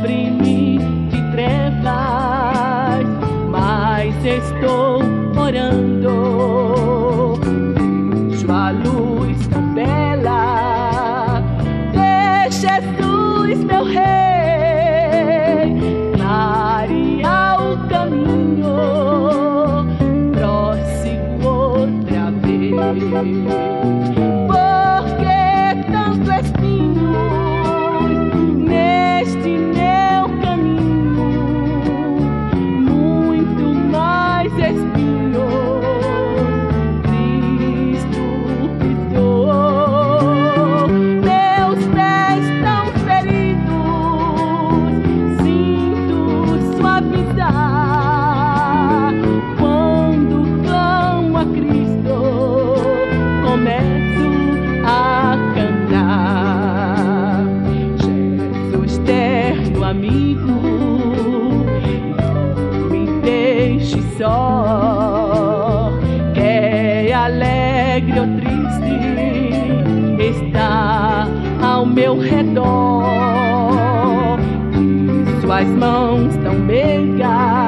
cobre-me de trevas, mas estou orando. Vejo a luz tão bela de Jesus, meu Rei, clarear o caminho, prossigo outra vez. Porque tanto espinhos neste meu caminho, muito mais espinhos Cristo pisou. Meus pés tão feridos sinto suavizar quando clamo a Cristo, começo a cantar. Jesus, terno amigo, não me deixe só, quer alegre ou triste está ao meu redor. De suas mãos tão meigas